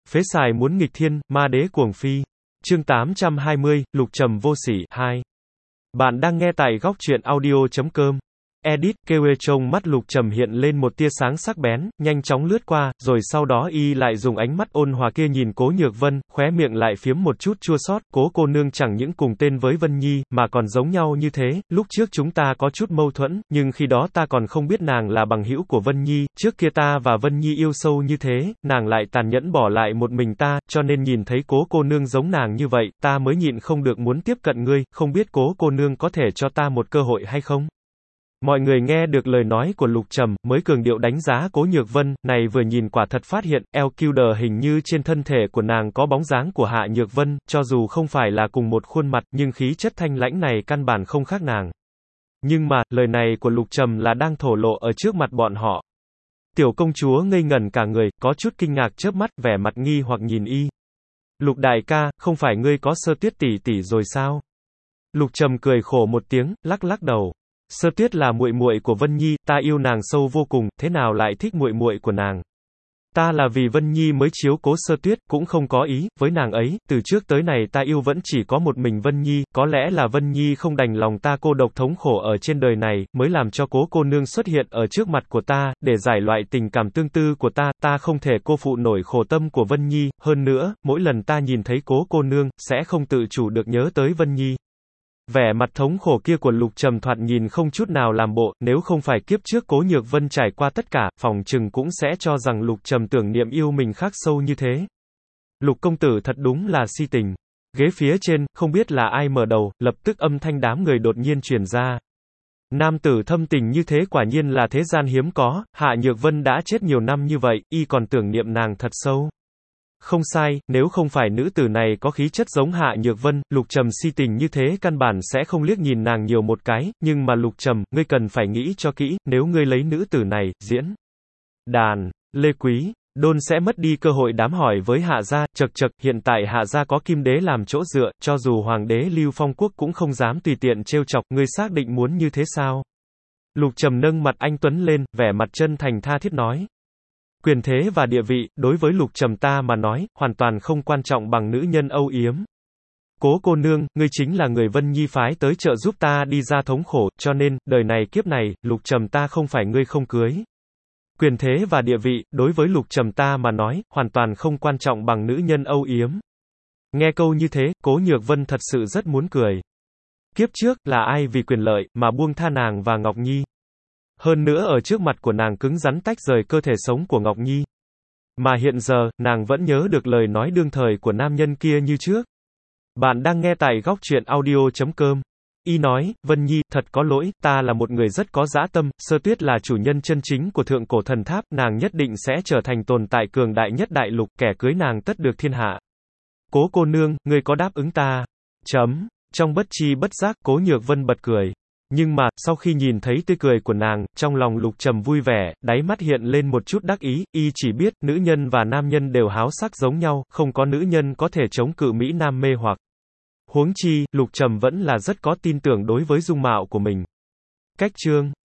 Phế xài muốn nghịch thiên, ma đế cuồng phi. Chương 820, Lục Trầm vô sỉ, 2. Bạn đang nghe tại góc truyện audio.com. Edit, kêu trong mắt Lục Trầm hiện lên một tia sáng sắc bén, nhanh chóng lướt qua, rồi sau đó y lại dùng ánh mắt ôn hòa kia nhìn Cố Nhược Vân, khóe miệng lại phiếm một chút chua xót. Cố cô nương chẳng những cùng tên với Vân Nhi, mà còn giống nhau như thế, lúc trước chúng ta có chút mâu thuẫn, nhưng khi đó ta còn không biết nàng là bằng hữu của Vân Nhi, trước kia ta và Vân Nhi yêu sâu như thế, nàng lại tàn nhẫn bỏ lại một mình ta, cho nên nhìn thấy Cố cô nương giống nàng như vậy, ta mới nhịn không được muốn tiếp cận ngươi, không biết Cố cô nương có thể cho ta một cơ hội hay không? Mọi người nghe được lời nói của Lục Trầm, mới cường điệu đánh giá Cố Nhược Vân, này vừa nhìn quả thật phát hiện, LQD hình như trên thân thể của nàng có bóng dáng của Hạ Nhược Vân, cho dù không phải là cùng một khuôn mặt, nhưng khí chất thanh lãnh này căn bản không khác nàng. Nhưng mà, lời này của Lục Trầm là đang thổ lộ ở trước mặt bọn họ. Tiểu công chúa ngây ngẩn cả người, có chút kinh ngạc chớp mắt, vẻ mặt nghi hoặc nhìn y. Lục đại ca, không phải ngươi có Sơ Tuyết tỷ tỷ rồi sao? Lục Trầm cười khổ một tiếng, lắc lắc đầu. Sơ Tuyết là muội muội của Vân Nhi, ta yêu nàng sâu vô cùng, thế nào lại thích muội muội của nàng? Ta là vì Vân Nhi mới chiếu cố Sơ Tuyết, cũng không có ý với nàng ấy, từ trước tới này ta yêu vẫn chỉ có một mình Vân Nhi, có lẽ là Vân Nhi không đành lòng ta cô độc thống khổ ở trên đời này, mới làm cho Cố cô nương xuất hiện ở trước mặt của ta, để giải loại tình cảm tương tư của ta, ta không thể cô phụ nổi khổ tâm của Vân Nhi, hơn nữa, mỗi lần ta nhìn thấy Cố cô nương, sẽ không tự chủ được nhớ tới Vân Nhi. Vẻ mặt thống khổ kia của Lục Trầm thoạt nhìn không chút nào làm bộ, nếu không phải kiếp trước Cố Nhược Vân trải qua tất cả, phòng chừng cũng sẽ cho rằng Lục Trầm tưởng niệm yêu mình khắc sâu như thế. Lục công tử thật đúng là si tình. Ghế phía trên, không biết là ai mở đầu, lập tức âm thanh đám người đột nhiên truyền ra. Nam tử thâm tình như thế quả nhiên là thế gian hiếm có, Hạ Nhược Vân đã chết nhiều năm như vậy, y còn tưởng niệm nàng thật sâu. Không sai, nếu không phải nữ tử này có khí chất giống Hạ Nhược Vân, Lục Trầm si tình như thế căn bản sẽ không liếc nhìn nàng nhiều một cái, nhưng mà Lục Trầm, ngươi cần phải nghĩ cho kỹ, nếu ngươi lấy nữ tử này, diễn đàn, Lê Quý, Đôn sẽ mất đi cơ hội đám hỏi với Hạ gia, chậc chậc, hiện tại Hạ gia có Kim Đế làm chỗ dựa, cho dù Hoàng đế Lưu Phong Quốc cũng không dám tùy tiện trêu chọc, ngươi xác định muốn như thế sao? Lục Trầm nâng mặt anh tuấn lên, vẻ mặt chân thành tha thiết nói. Quyền thế và địa vị, đối với Lục Trầm ta mà nói, hoàn toàn không quan trọng bằng nữ nhân âu yếm. Cố cô nương, ngươi chính là người Vân Nhi phái tới trợ giúp ta đi ra thống khổ, cho nên, đời này kiếp này, Lục Trầm ta không phải ngươi không cưới. Quyền thế và địa vị, đối với Lục Trầm ta mà nói, hoàn toàn không quan trọng bằng nữ nhân âu yếm. Nghe câu như thế, Cố Nhược Vân thật sự rất muốn cười. Kiếp trước, là ai vì quyền lợi, mà buông tha nàng và Ngọc Nhi? Hơn nữa ở trước mặt của nàng cứng rắn tách rời cơ thể sống của Ngọc Nhi. Mà hiện giờ, nàng vẫn nhớ được lời nói đương thời của nam nhân kia như trước. Bạn đang nghe tại góc truyện audio.com. Y nói, Vân Nhi, thật có lỗi, ta là một người rất có dã tâm, Sơ Tuyết là chủ nhân chân chính của thượng cổ thần tháp, nàng nhất định sẽ trở thành tồn tại cường đại nhất đại lục, kẻ cưới nàng tất được thiên hạ. Cố cô nương, ngươi có đáp ứng ta? Trong bất chi bất giác, Cố Nhược Vân bật cười. Nhưng mà, sau khi nhìn thấy tươi cười của nàng, trong lòng Lục Trầm vui vẻ, đáy mắt hiện lên một chút đắc ý, y chỉ biết, nữ nhân và nam nhân đều háo sắc giống nhau, không có nữ nhân có thể chống cự mỹ nam mê hoặc. Huống chi, Lục Trầm vẫn là rất có tin tưởng đối với dung mạo của mình. Cách chương